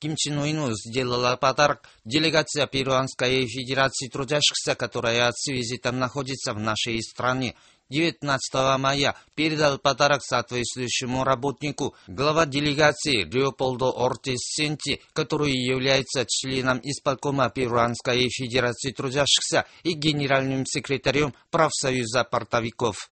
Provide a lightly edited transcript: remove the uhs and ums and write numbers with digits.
Ким Чен Ыну сделала подарок делегация Перуанской Федерации трудящихся, которая с визитом находится в нашей стране. 19 мая передал подарок соответствующему работнику глава делегации Леополдо Ортис Сенти, который является членом исполкома Перуанской Федерации трудящихся и генеральным секретарем профсоюза портовиков.